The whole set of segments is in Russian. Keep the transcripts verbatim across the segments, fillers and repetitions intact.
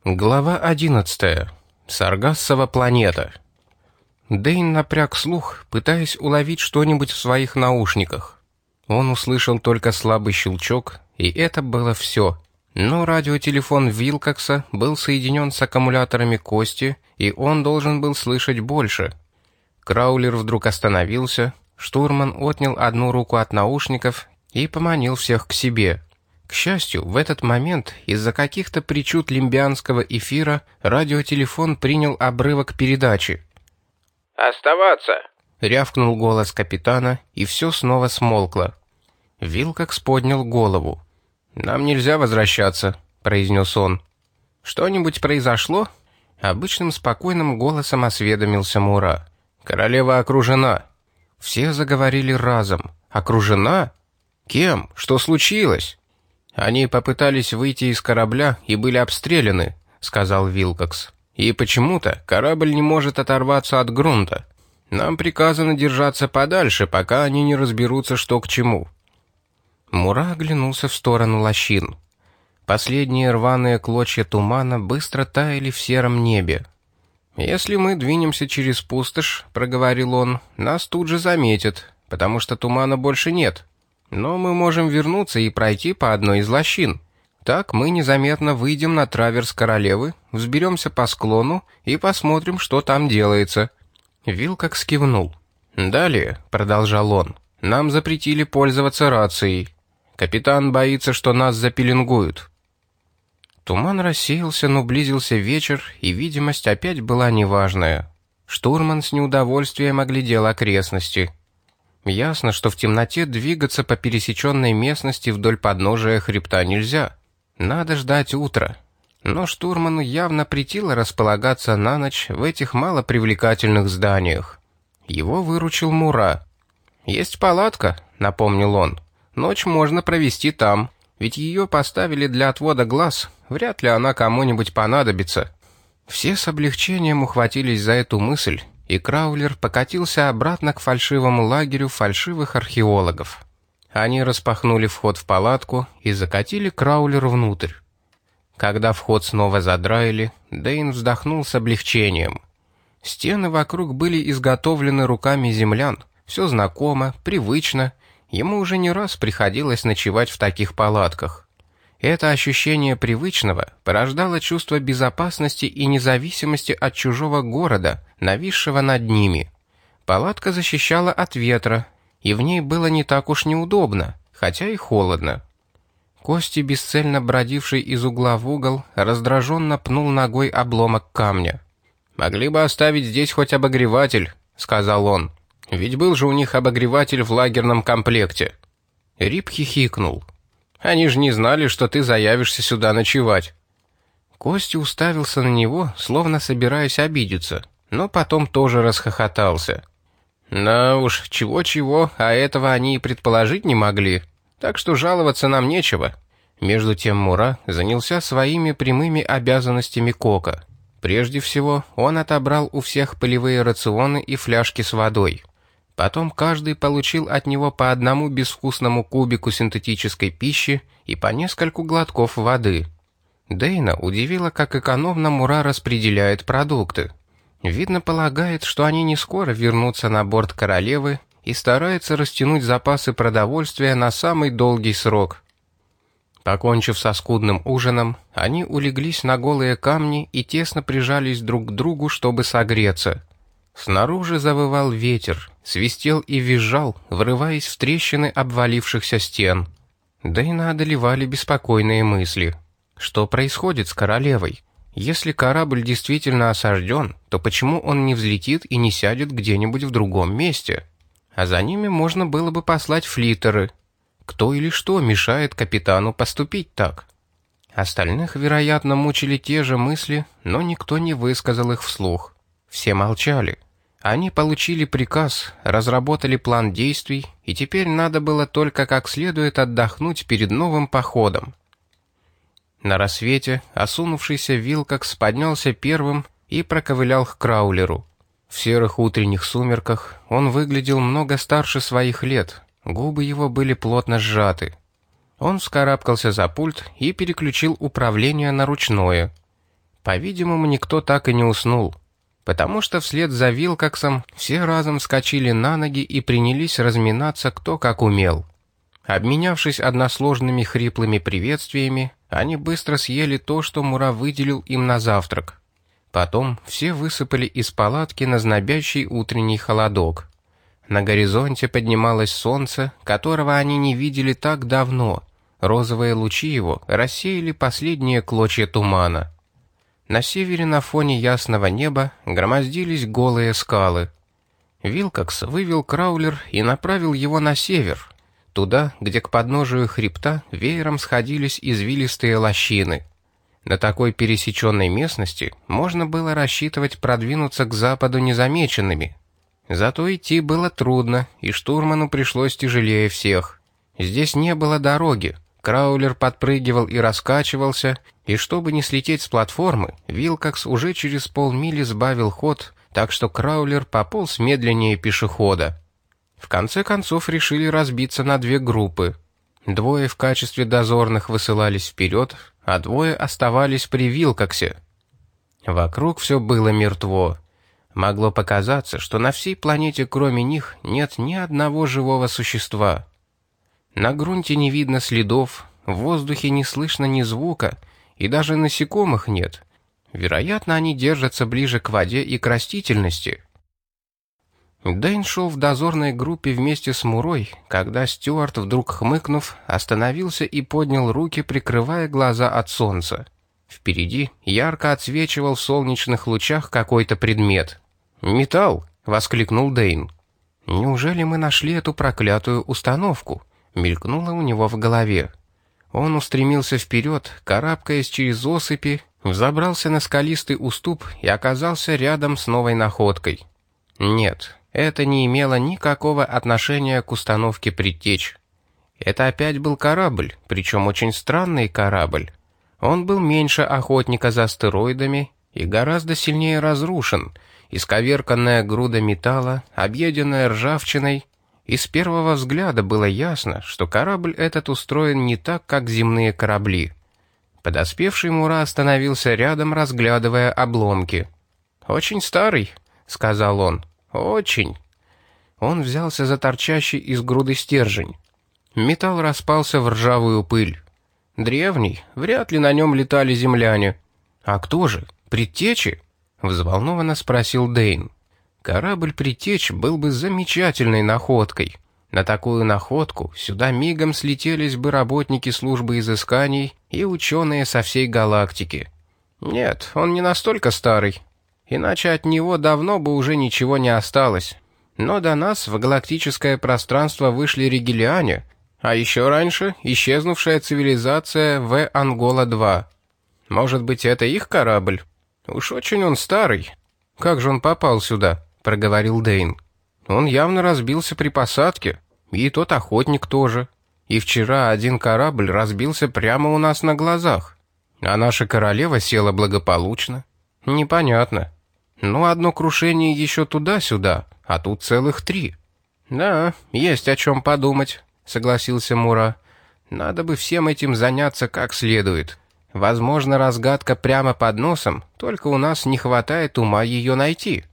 Глава одиннадцатая. Саргассова планета. Дэйн напряг слух, пытаясь уловить что-нибудь в своих наушниках. Он услышал только слабый щелчок, и это было все. Но радиотелефон Вилкокса был соединен с аккумуляторами Кости, и он должен был слышать больше. Краулер вдруг остановился, штурман отнял одну руку от наушников и поманил всех к себе. К счастью, в этот момент из-за каких-то причуд лимбианского эфира радиотелефон принял обрывок передачи. «Оставаться!» — рявкнул голос капитана, и все снова смолкло. Вилкокс поднял голову. «Нам нельзя возвращаться», — произнес он. «Что-нибудь произошло?» — обычным спокойным голосом осведомился Мура. «Королева окружена». Все заговорили разом. «Окружена? Кем? Что случилось?» «Они попытались выйти из корабля и были обстреляны», — сказал Вилкокс. «И почему-то корабль не может оторваться от грунта. Нам приказано держаться подальше, пока они не разберутся, что к чему». Мура оглянулся в сторону лощин. Последние рваные клочья тумана быстро таяли в сером небе. «Если мы двинемся через пустошь, — проговорил он, — нас тут же заметят, потому что тумана больше нет. Но мы можем вернуться и пройти по одной из лощин. Так мы незаметно выйдем на траверс королевы, взберемся по склону и посмотрим, что там делается». Вилкокс кивнул. «Далее, — продолжал он, — нам запретили пользоваться рацией. Капитан боится, что нас запеленгуют». Туман рассеялся, но близился вечер, и видимость опять была неважная. Штурман с неудовольствием оглядел окрестности. Ясно, что в темноте двигаться по пересеченной местности вдоль подножия хребта нельзя. Надо ждать утра. Но штурману явно претило располагаться на ночь в этих малопривлекательных зданиях. Его выручил Мура. «Есть палатка», — напомнил он. «Ночь можно провести там, ведь ее поставили для отвода глаз, вряд ли она кому-нибудь понадобится». Все с облегчением ухватились за эту мысль, и Краулер покатился обратно к фальшивому лагерю фальшивых археологов. Они распахнули вход в палатку и закатили Краулер внутрь. Когда вход снова задраили, Дэйн вздохнул с облегчением. Стены вокруг были изготовлены руками землян, все знакомо, привычно, ему уже не раз приходилось ночевать в таких палатках. Это ощущение привычного порождало чувство безопасности и независимости от чужого города, нависшего над ними. Палатка защищала от ветра, и в ней было не так уж неудобно, хотя и холодно. Кости, бесцельно бродивший из угла в угол, раздраженно пнул ногой обломок камня. «Могли бы оставить здесь хоть обогреватель», — сказал он. «Ведь был же у них обогреватель в лагерном комплекте». Рип хихикнул. «Они же не знали, что ты заявишься сюда ночевать». Костя уставился на него, словно собираясь обидеться, но потом тоже расхохотался. «Да уж, чего-чего, а этого они и предположить не могли, так что жаловаться нам нечего». Между тем Мура занялся своими прямыми обязанностями кока. Прежде всего, он отобрал у всех полевые рационы и фляжки с водой. Потом каждый получил от него по одному безвкусному кубику синтетической пищи и по нескольку глотков воды. Дэйна удивило, как экономно Мура распределяет продукты. Видно, полагает, что они не скоро вернутся на борт королевы и старается растянуть запасы продовольствия на самый долгий срок. Покончив со скудным ужином, они улеглись на голые камни и тесно прижались друг к другу, чтобы согреться. Снаружи завывал ветер, свистел и визжал, врываясь в трещины обвалившихся стен. Дэйна одолевали беспокойные мысли. Что происходит с королевой? Если корабль действительно осажден, то почему он не взлетит и не сядет где-нибудь в другом месте? А за ними можно было бы послать флиттеры. Кто или что мешает капитану поступить так? Остальных, вероятно, мучили те же мысли, но никто не высказал их вслух. Все молчали. Они получили приказ, разработали план действий, и теперь надо было только как следует отдохнуть перед новым походом. На рассвете осунувшийся Вилкокс поднялся первым и проковылял к Краулеру. В серых утренних сумерках он выглядел много старше своих лет, губы его были плотно сжаты. Он вскарабкался за пульт и переключил управление на ручное. По-видимому, никто так и не уснул, потому что вслед за Вилкоксом все разом вскочили на ноги и принялись разминаться кто как умел. Обменявшись односложными хриплыми приветствиями, они быстро съели то, что Мура выделил им на завтрак. Потом все высыпали из палатки на знобящий утренний холодок. На горизонте поднималось солнце, которого они не видели так давно. Розовые лучи его рассеяли последние клочья тумана. На севере на фоне ясного неба громоздились голые скалы. Вилкокс вывел краулер и направил его на север, туда, где к подножию хребта веером сходились извилистые лощины. На такой пересеченной местности можно было рассчитывать продвинуться к западу незамеченными. Зато идти было трудно, и штурману пришлось тяжелее всех. Здесь не было дороги, краулер подпрыгивал и раскачивался, и чтобы не слететь с платформы, Вилкокс уже через полмили сбавил ход, так что краулер пополз медленнее пешехода. В конце концов решили разбиться на две группы. Двое в качестве дозорных высылались вперед, а двое оставались при Вилкоксе. Вокруг все было мертво. Могло показаться, что на всей планете кроме них нет ни одного живого существа. На грунте не видно следов, в воздухе не слышно ни звука, и даже насекомых нет. Вероятно, они держатся ближе к воде и к растительности. Дэйн шел в дозорной группе вместе с Мурой, когда Стюарт, вдруг хмыкнув, остановился и поднял руки, прикрывая глаза от солнца. Впереди ярко отсвечивал в солнечных лучах какой-то предмет. «Металл!» — воскликнул Дэйн. «Неужели мы нашли эту проклятую установку?» — мелькнуло у него в голове. Он устремился вперед, карабкаясь через осыпи, взобрался на скалистый уступ и оказался рядом с новой находкой. Нет, это не имело никакого отношения к установке предтеч. Это опять был корабль, причем очень странный корабль. Он был меньше охотника за астероидами и гораздо сильнее разрушен, исковерканная груда металла, объеденная ржавчиной, и с первого взгляда было ясно, что корабль этот устроен не так, как земные корабли. Подоспевший Мура остановился рядом, разглядывая обломки. «Очень старый», — сказал он. «Очень». Он взялся за торчащий из груды стержень. Металл распался в ржавую пыль. Древний, вряд ли на нем летали земляне. «А кто же? Предтечи?» — взволнованно спросил Дэйн. «Корабль предтеч был бы замечательной находкой. На такую находку сюда мигом слетелись бы работники службы изысканий и ученые со всей галактики. Нет, он не настолько старый. Иначе от него давно бы уже ничего не осталось. Но до нас в галактическое пространство вышли ригелиане, а еще раньше исчезнувшая цивилизация В Ангола-два. Может быть, это их корабль? Уж очень он старый. Как же он попал сюда?» — проговорил Дэйн. «Он явно разбился при посадке, и тот охотник тоже. И вчера один корабль разбился прямо у нас на глазах, а наша королева села благополучно. Непонятно. Ну, одно крушение еще туда-сюда, а тут целых три». «Да, есть о чем подумать», — согласился Мура. «Надо бы всем этим заняться как следует. Возможно, разгадка прямо под носом, только у нас не хватает ума ее найти».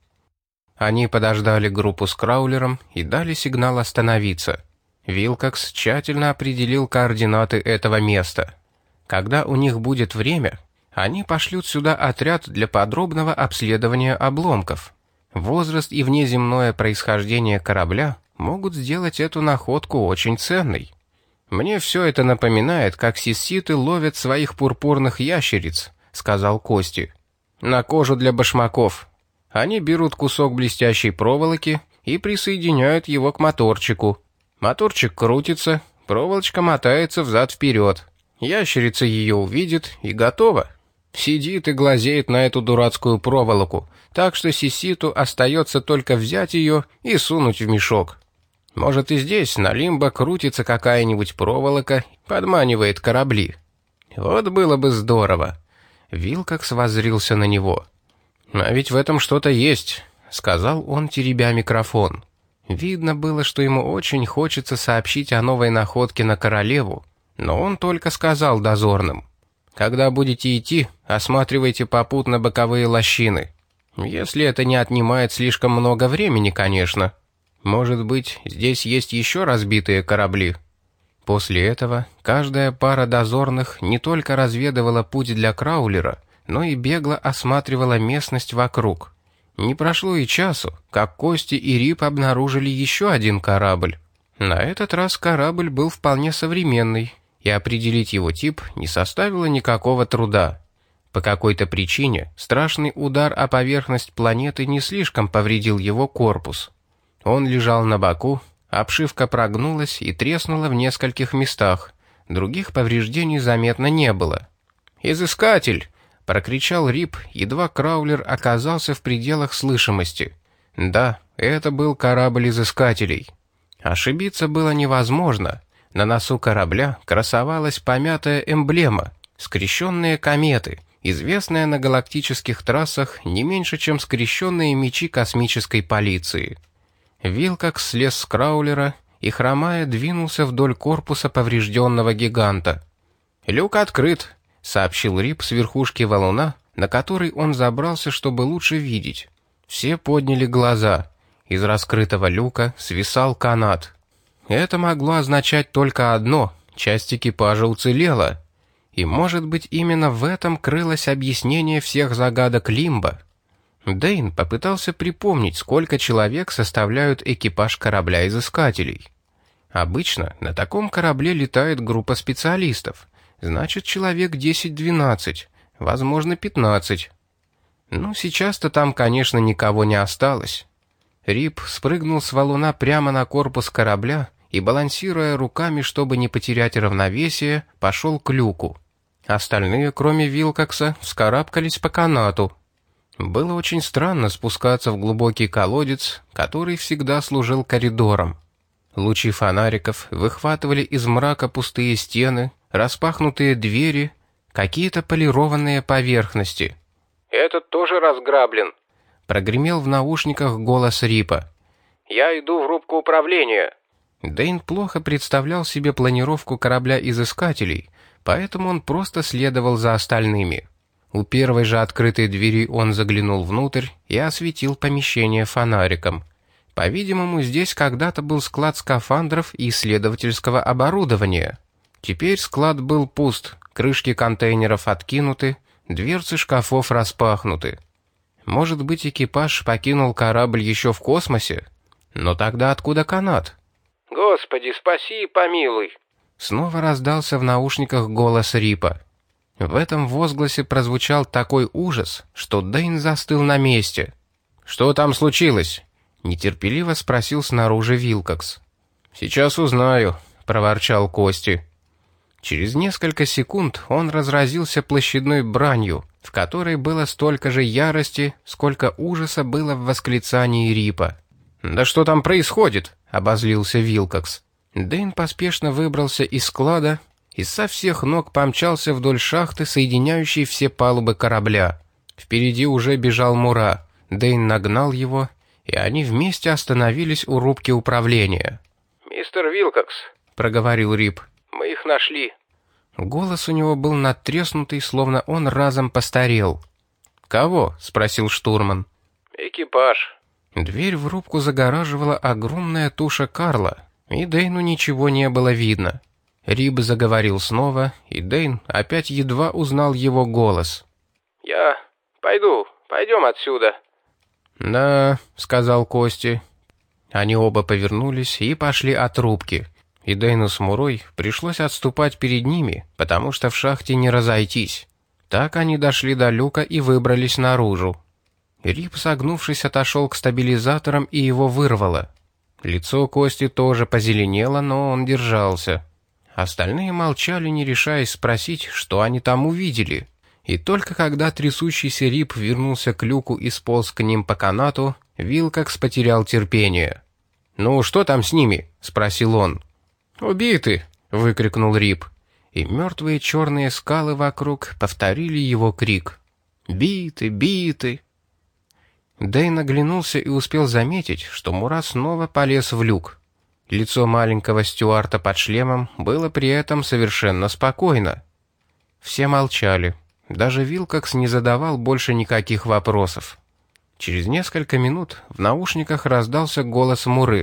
Они подождали группу с краулером и дали сигнал остановиться. Вилкокс тщательно определил координаты этого места. Когда у них будет время, они пошлют сюда отряд для подробного обследования обломков. Возраст и внеземное происхождение корабля могут сделать эту находку очень ценной. «Мне все это напоминает, как сисситы ловят своих пурпурных ящериц», — сказал Кости. «На кожу для башмаков. Они берут кусок блестящей проволоки и присоединяют его к моторчику. Моторчик крутится, проволочка мотается взад-вперед. Ящерица ее увидит и готова. Сидит и глазеет на эту дурацкую проволоку, так что сиситу остается только взять ее и сунуть в мешок. Может, и здесь на Лимбо крутится какая-нибудь проволока, подманивает корабли. Вот было бы здорово». Вилкокс воззрился на него. «А ведь в этом что-то есть», — сказал он, теребя микрофон. Видно было, что ему очень хочется сообщить о новой находке на королеву, но он только сказал дозорным: Когда будете идти, осматривайте попутно боковые лощины. Если это не отнимает слишком много времени, конечно. Может быть, здесь есть еще разбитые корабли». После этого каждая пара дозорных не только разведывала путь для краулера, но и бегло осматривала местность вокруг. Не прошло и часу, как Кости и Рип обнаружили еще один корабль. На этот раз корабль был вполне современный, и определить его тип не составило никакого труда. По какой-то причине страшный удар о поверхность планеты не слишком повредил его корпус. Он лежал на боку, обшивка прогнулась и треснула в нескольких местах, других повреждений заметно не было. «Изыскатель!» — прокричал Рип, едва краулер оказался в пределах слышимости. Да, это был корабль изыскателей. Ошибиться было невозможно. На носу корабля красовалась помятая эмблема — скрещенные кометы, известная на галактических трассах не меньше, чем скрещенные мечи космической полиции. Вилкокс слез с краулера и, хромая, двинулся вдоль корпуса поврежденного гиганта. «Люк открыт», — сообщил Рип с верхушки валуна, на который он забрался, чтобы лучше видеть. Все подняли глаза. Из раскрытого люка свисал канат. Это могло означать только одно — часть экипажа уцелела. И, может быть, именно в этом крылось объяснение всех загадок Лимба. Дэйн попытался припомнить, сколько человек составляют экипаж корабля изыскателей. Обычно на таком корабле летает группа специалистов. Значит, человек десять-двенадцать, возможно, пятнадцать. Ну, сейчас-то там, конечно, никого не осталось. Рип спрыгнул с валуна прямо на корпус корабля и, балансируя руками, чтобы не потерять равновесие, пошел к люку. Остальные, кроме Вилкокса, вскарабкались по канату. Было очень странно спускаться в глубокий колодец, который всегда служил коридором. Лучи фонариков выхватывали из мрака пустые стены, распахнутые двери, какие-то полированные поверхности. «Этот тоже разграблен», — прогремел в наушниках голос Рипа. «Я иду в рубку управления». Дэйн плохо представлял себе планировку корабля изыскателей, поэтому он просто следовал за остальными. У первой же открытой двери он заглянул внутрь и осветил помещение фонариком. По-видимому, здесь когда-то был склад скафандров и исследовательского оборудования. Теперь склад был пуст, крышки контейнеров откинуты, дверцы шкафов распахнуты. Может быть, экипаж покинул корабль еще в космосе? Но тогда откуда канат? «Господи, спаси и помилуй!» Снова раздался в наушниках голос Рипа. В этом возгласе прозвучал такой ужас, что Дэйн застыл на месте. «Что там случилось?» — нетерпеливо спросил снаружи Вилкокс. «Сейчас узнаю», — проворчал Кости. Через несколько секунд он разразился площадной бранью, в которой было столько же ярости, сколько ужаса было в восклицании Рипа. «Да что там происходит?» — обозлился Вилкокс. Дэйн поспешно выбрался из склада и со всех ног помчался вдоль шахты, соединяющей все палубы корабля. Впереди уже бежал Мура. Дэйн нагнал его, и они вместе остановились у рубки управления. «Мистер Вилкокс», — проговорил Рип. «мы их нашли». Голос у него был надтреснутый, словно он разом постарел. «Кого?» — спросил штурман. «Экипаж». Дверь в рубку загораживала огромная туша Карла, и Дэйну ничего не было видно. Рип заговорил снова, и Дэйн опять едва узнал его голос. «Я пойду, пойдем отсюда». «Да», — сказал Кости. Они оба повернулись и пошли от рубки, и Дэйну с Мурой пришлось отступать перед ними, потому что в шахте не разойтись. Так они дошли до люка и выбрались наружу. Рип, согнувшись, отошел к стабилизаторам, и его вырвало. Лицо Кости тоже позеленело, но он держался. Остальные молчали, не решаясь спросить, что они там увидели. И только когда трясущийся Рип вернулся к люку и сполз к ним по канату, Вилкокс потерял терпение. «Ну, что там с ними?» — спросил он. «Убиты!» — выкрикнул Рип. И мертвые черные скалы вокруг повторили его крик. «Биты! Биты!» Дэйн оглянулся и успел заметить, что Мура снова полез в люк. Лицо маленького Стюарта под шлемом было при этом совершенно спокойно. Все молчали. Даже Вилкокс не задавал больше никаких вопросов. Через несколько минут в наушниках раздался голос Муры.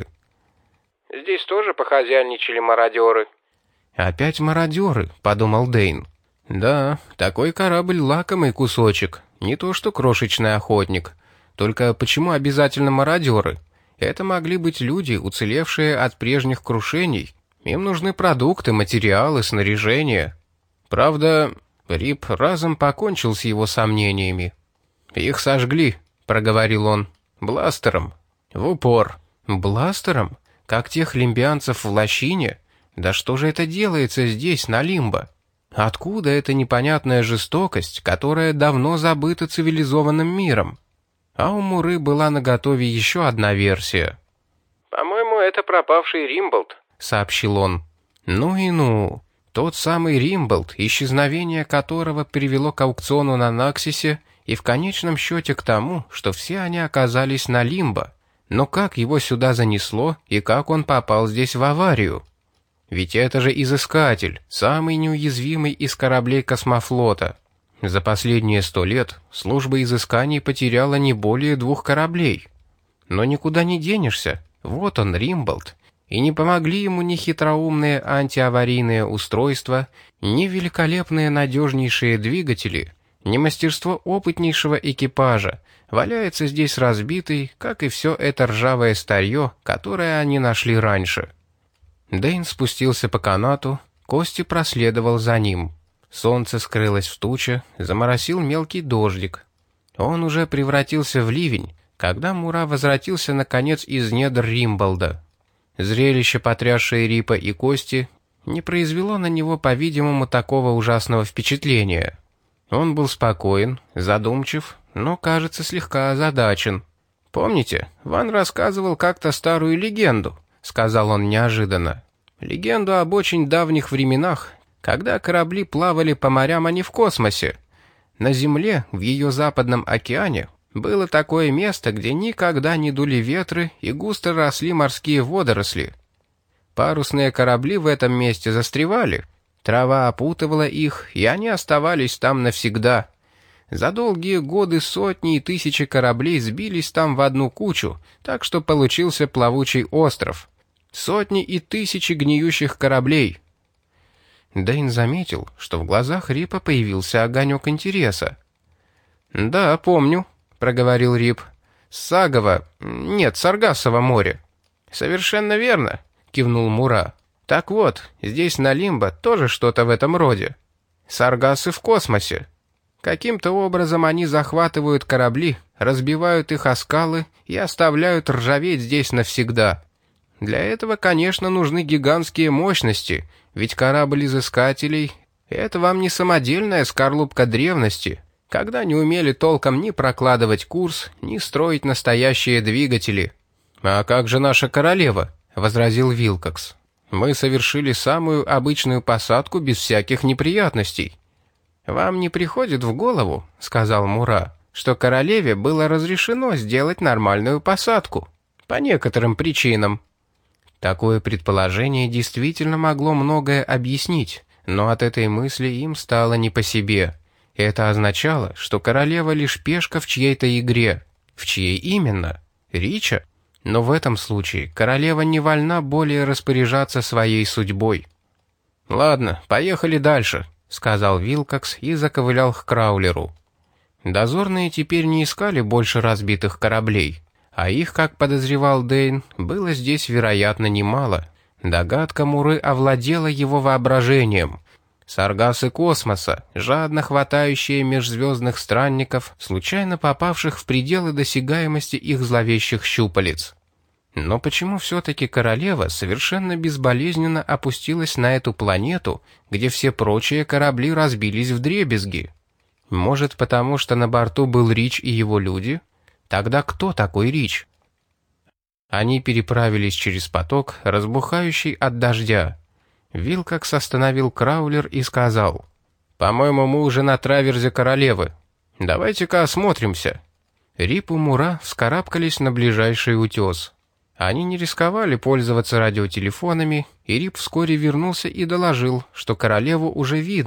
«Здесь тоже похозяйничали мародеры». «Опять мародеры», — подумал Дэйн. «Да, такой корабль — лакомый кусочек, не то что крошечный охотник. Только почему обязательно мародеры? Это могли быть люди, уцелевшие от прежних крушений. Им нужны продукты, материалы, снаряжение». Правда, Рип разом покончил с его сомнениями. «Их сожгли», — проговорил он, — «бластером. В упор». «Бластером? Как тех лимбианцев в лощине? Да что же это делается здесь, на Лимбо? Откуда эта непонятная жестокость, которая давно забыта цивилизованным миром?» А у Муры была наготове еще одна версия. «По-моему, это пропавший Римболд», — сообщил он. «Ну и ну. Тот самый Римболд, исчезновение которого привело к аукциону на Наксисе и в конечном счете к тому, что все они оказались на Лимбо. Но как его сюда занесло и как он попал здесь в аварию? Ведь это же Изыскатель, самый неуязвимый из кораблей космофлота. За последние сто лет служба изысканий потеряла не более двух кораблей. Но никуда не денешься, вот он, Римболд. И не помогли ему ни хитроумные антиаварийные устройства, ни великолепные надежнейшие двигатели, ни мастерство опытнейшего экипажа. Валяется здесь разбитый, как и все это ржавое старье, которое они нашли раньше. Дэйн спустился по канату, Кости проследовал за ним. Солнце скрылось в туче, заморосил мелкий дождик. Он уже превратился в ливень, когда Мура возвратился наконец из недр Римболда. Зрелище, потрясшее Рипа и Кости, не произвело на него, по-видимому, такого ужасного впечатления. Он был спокоен, задумчив, но, кажется, слегка озадачен. «Помните, Ван рассказывал как-то старую легенду», — сказал он неожиданно. «Легенду об очень давних временах, когда корабли плавали по морям, а не в космосе. На Земле, в ее западном океане, было такое место, где никогда не дули ветры и густо росли морские водоросли. Парусные корабли в этом месте застревали, трава опутывала их, и они оставались там навсегда. За долгие годы сотни и тысячи кораблей сбились там в одну кучу, так что получился плавучий остров. Сотни и тысячи гниющих кораблей». Дэйн заметил, что в глазах Рипа появился огонек интереса. «Да, помню», — проговорил Рип. «Сагово... Нет, Саргассово море». «Совершенно верно», — кивнул Мура. «Так вот, здесь на Лимбо тоже что-то в этом роде. Саргассы в космосе. Каким-то образом они захватывают корабли, разбивают их о скалы и оставляют ржаветь здесь навсегда. Для этого, конечно, нужны гигантские мощности, ведь корабль изыскателей — это вам не самодельная скорлупка древности, когда не умели толком ни прокладывать курс, ни строить настоящие двигатели». «А как же наша королева?» — возразил Вилкокс. «Мы совершили самую обычную посадку без всяких неприятностей». «Вам не приходит в голову, — сказал Мура, — что королеве было разрешено сделать нормальную посадку? По некоторым причинам». Такое предположение действительно могло многое объяснить, но от этой мысли им стало не по себе. Это означало, что королева лишь пешка в чьей-то игре. В чьей именно? Рича? Но в этом случае королева не вольна более распоряжаться своей судьбой. «Ладно, поехали дальше», — сказал Вилкокс и заковылял к краулеру. Дозорные теперь не искали больше разбитых кораблей, а их, как подозревал Дэйн, было здесь, вероятно, немало. Догадка Муры овладела его воображением. Саргассы космоса, жадно хватающие межзвездных странников, случайно попавших в пределы досягаемости их зловещих щупалец. Но почему все-таки королева совершенно безболезненно опустилась на эту планету, где все прочие корабли разбились вдребезги? Может, потому что на борту был Рич и его люди? Тогда кто такой Рич? Они переправились через поток, разбухающий от дождя. Вилкокс остановил краулер и сказал: «По-моему, мы уже на траверзе королевы. Давайте-ка осмотримся». Рип и Мура вскарабкались на ближайший утес. Они не рисковали пользоваться радиотелефонами, и Рип вскоре вернулся и доложил, что королеву уже видно.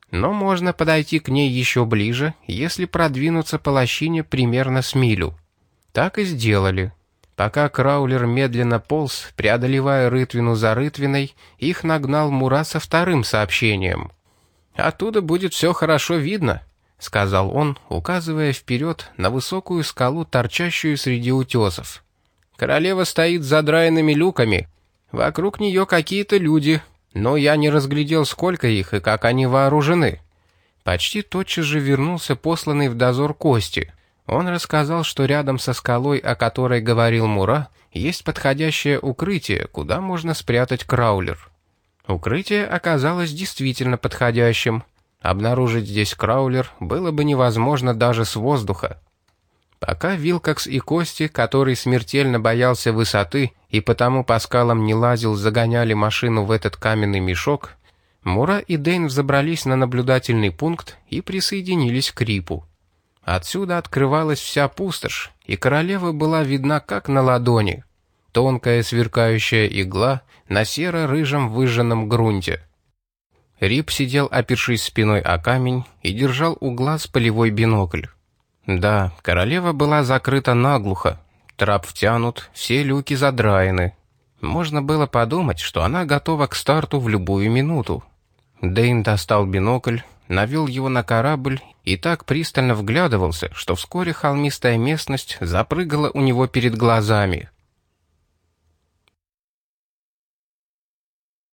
Но можно подойти к ней еще ближе, если продвинуться по лощине примерно с милю. Так и сделали. Пока краулер медленно полз, преодолевая рытвину за рытвиной, их нагнал Мура со вторым сообщением. «Оттуда будет все хорошо видно», — сказал он, указывая вперед на высокую скалу, торчащую среди утесов. «Королева стоит с задраенными люками. Вокруг нее какие-то люди, но я не разглядел, сколько их и как они вооружены». Почти тотчас же вернулся посланный в дозор Кости. Он рассказал, что рядом со скалой, о которой говорил Мура, есть подходящее укрытие, куда можно спрятать краулер. Укрытие оказалось действительно подходящим. Обнаружить здесь краулер было бы невозможно даже с воздуха. Пока Вилкокс и Кости, который смертельно боялся высоты и потому по скалам не лазил, загоняли машину в этот каменный мешок, Мура и Дэйн взобрались на наблюдательный пункт и присоединились к Рипу. Отсюда открывалась вся пустошь, и королева была видна как на ладони. Тонкая сверкающая игла на серо-рыжем выжженном грунте. Рип сидел, опершись спиной о камень, и держал у глаз полевой бинокль. Да, королева была закрыта наглухо, трап втянут, все люки задраены. Можно было подумать, что она готова к старту в любую минуту. Дэйн достал бинокль, навел его на корабль и так пристально вглядывался, что вскоре холмистая местность запрыгала у него перед глазами.